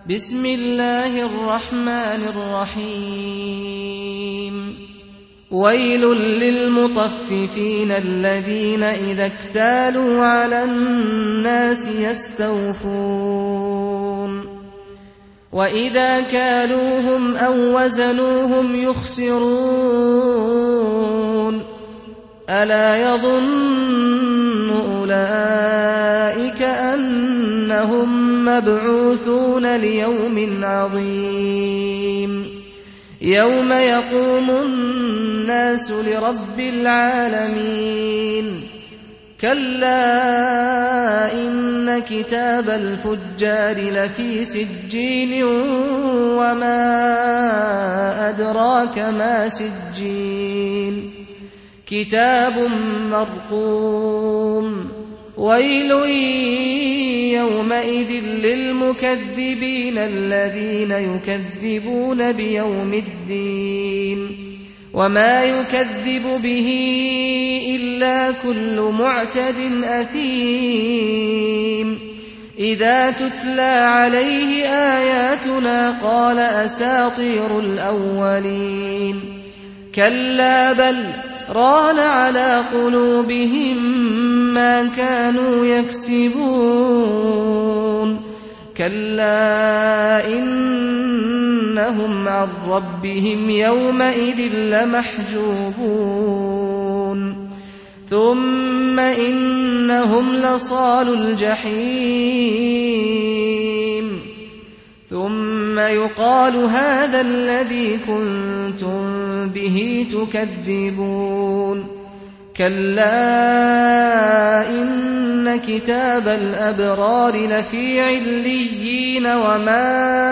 بسم الله الرحمن الرحيم ويل للمطففين الذين إذا اكتالوا على الناس يستوفون وإذا كالوهم أو وزنوهم يخسرون ألا يظن أولئك أنهم مبعوثون ليوم عظيم يوم يقوم الناس لرب العالمين كلا إن كتاب الفجار لفي سجين وما أدراك ما سجين كتاب مرقوم ويل يومئذ للمكذبين الذين يكذبون بيوم الدين وما يكذب به إلا كل معتد أثيم إذا تتلى عليه آياتنا قال أساطير الأولين كلا بل ران على قلوبهم ما كانوا يكسبون كلا إنهم عن ربهم يومئذ لمحجوبون ثم إنهم لصالو الجحيم ثم يقال هذا الذي كنتم به تكذبون كلا إن كتاب الأبرار لفي عليين وما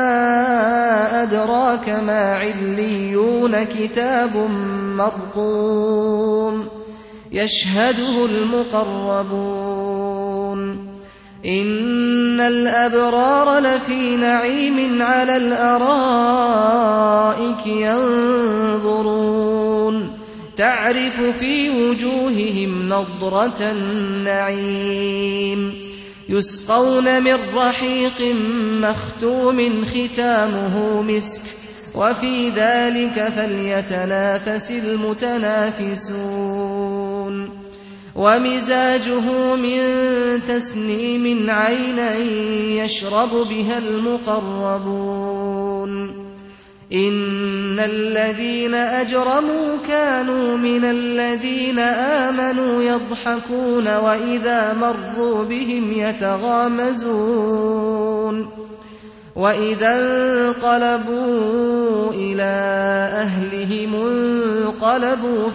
أدراك ما عليون كتاب مرقوم يشهده المقربون إن الأبرار لفي نعيم على الأرائك ينظرون تعرف في وجوههم نضرة النعيم يسقون من رحيق مختوم ختامه مسك وفي ذلك فليتنافس المتنافسون ومزاجه من تسنيم عينا يشرب بها المقربون إن الذين أجرموا كانوا من الذين آمنوا يضحكون وإذا مروا بهم يتغامزون وإذا انقلبوا إلى أهلهم انقلبوا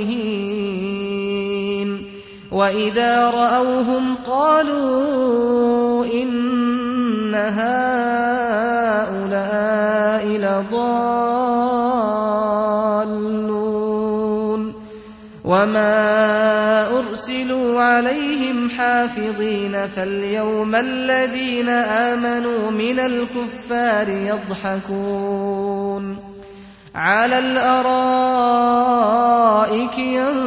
فكهين وإذا رأوهم قالوا إن هؤلاء لضالون وما أرسلوا عليهم حافظين فاليوم الذين آمنوا من الكفار يضحكون على الأرائك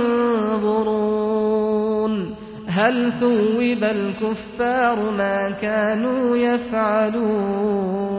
ينظرون هل ثوب الكفار ما كانوا يفعلون